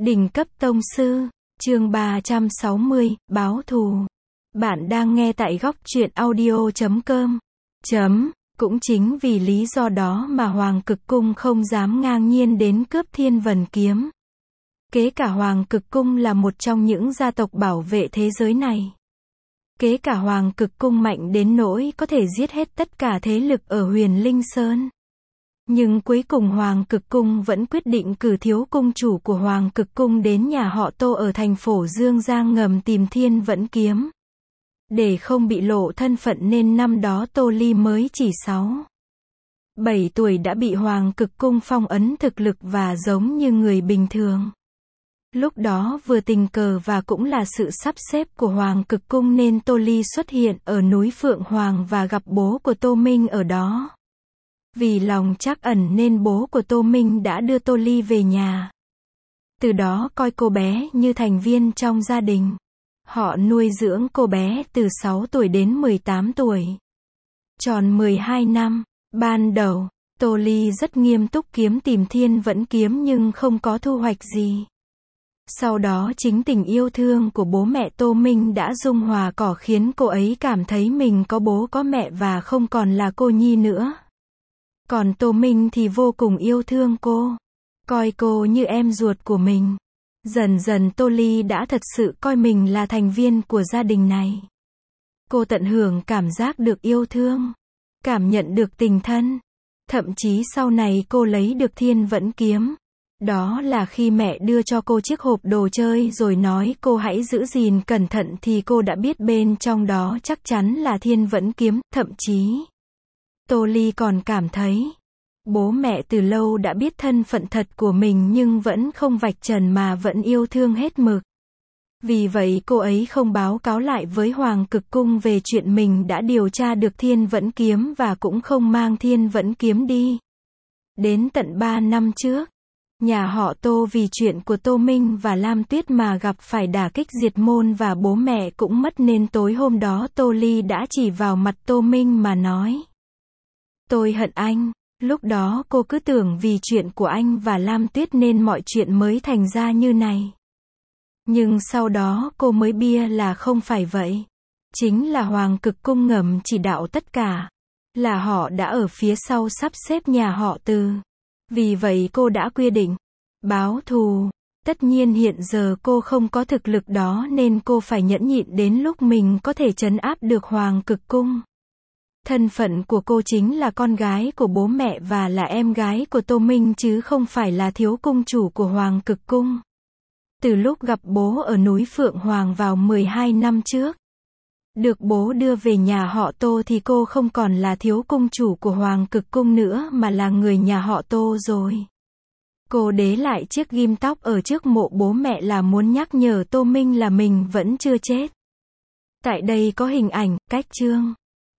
Đỉnh cấp tông sư, chương 360, báo thù. Bạn đang nghe tại góc truyện audio.com. Cũng chính vì lý do đó mà Hoàng Cực Cung không dám ngang nhiên đến cướp Thiên Vân Kiếm. Kế cả Hoàng Cực Cung là một trong những gia tộc bảo vệ thế giới này. Kế cả Hoàng Cực Cung mạnh đến nỗi có thể giết hết tất cả thế lực ở Huyền Linh Sơn. Nhưng cuối cùng Hoàng Cực Cung vẫn quyết định cử thiếu cung chủ của Hoàng Cực Cung đến nhà họ Tô ở thành Phổ Dương Giang ngầm tìm Thiên Vẫn Kiếm. Để không bị lộ thân phận nên năm đó Tô Ly mới chỉ 7 tuổi đã bị Hoàng Cực Cung phong ấn thực lực và giống như người bình thường. Lúc đó vừa tình cờ và cũng là sự sắp xếp của Hoàng Cực Cung nên Tô Ly xuất hiện ở núi Phượng Hoàng và gặp bố của Tô Minh ở đó. Vì lòng trắc ẩn nên bố của Tô Minh đã đưa Tô Ly về nhà. Từ đó coi cô bé như thành viên trong gia đình. Họ nuôi dưỡng cô bé từ 6 tuổi đến 18 tuổi. Tròn 12 năm, ban đầu, Tô Ly rất nghiêm túc kiếm tìm Thiên Vẫn Kiếm nhưng không có thu hoạch gì. Sau đó chính tình yêu thương của bố mẹ Tô Minh đã dung hòa cỏ khiến cô ấy cảm thấy mình có bố có mẹ và không còn là cô nhi nữa. Còn Tô Minh thì vô cùng yêu thương cô, coi cô như em ruột của mình. Dần dần Tô Ly đã thật sự coi mình là thành viên của gia đình này. Cô tận hưởng cảm giác được yêu thương, cảm nhận được tình thân. Thậm chí sau này cô lấy được Thiên Vẫn Kiếm. Đó là khi mẹ đưa cho cô chiếc hộp đồ chơi rồi nói cô hãy giữ gìn cẩn thận thì cô đã biết bên trong đó chắc chắn là Thiên Vẫn Kiếm. Thậm chí, Tô Ly còn cảm thấy, bố mẹ từ lâu đã biết thân phận thật của mình nhưng vẫn không vạch trần mà vẫn yêu thương hết mực. Vì vậy cô ấy không báo cáo lại với Hoàng Cực Cung về chuyện mình đã điều tra được Thiên Vẫn Kiếm và cũng không mang Thiên Vẫn Kiếm đi. Đến tận 3 năm trước, nhà họ Tô vì chuyện của Tô Minh và Lam Tuyết mà gặp phải đả kích diệt môn và bố mẹ cũng mất nên tối hôm đó Tô Ly đã chỉ vào mặt Tô Minh mà nói: "Tôi hận anh." Lúc đó cô cứ tưởng vì chuyện của anh và Lam Tuyết nên mọi chuyện mới thành ra như này. Nhưng sau đó cô mới bia là không phải vậy. Chính là Hoàng Cực Cung ngầm chỉ đạo tất cả. Là họ đã ở phía sau sắp xếp nhà họ Từ. Vì vậy cô đã quyết định báo thù. Tất nhiên hiện giờ cô không có thực lực đó nên cô phải nhẫn nhịn đến lúc mình có thể trấn áp được Hoàng Cực Cung. Thân phận của cô chính là con gái của bố mẹ và là em gái của Tô Minh chứ không phải là thiếu cung chủ của Hoàng Cực Cung. Từ lúc gặp bố ở núi Phượng Hoàng vào 12 năm trước, được bố đưa về nhà họ Tô thì cô không còn là thiếu cung chủ của Hoàng Cực Cung nữa mà là người nhà họ Tô rồi. Cô đế lại chiếc ghim tóc ở trước mộ bố mẹ là muốn nhắc nhở Tô Minh là mình vẫn chưa chết. Tại đây có hình ảnh, cách chương.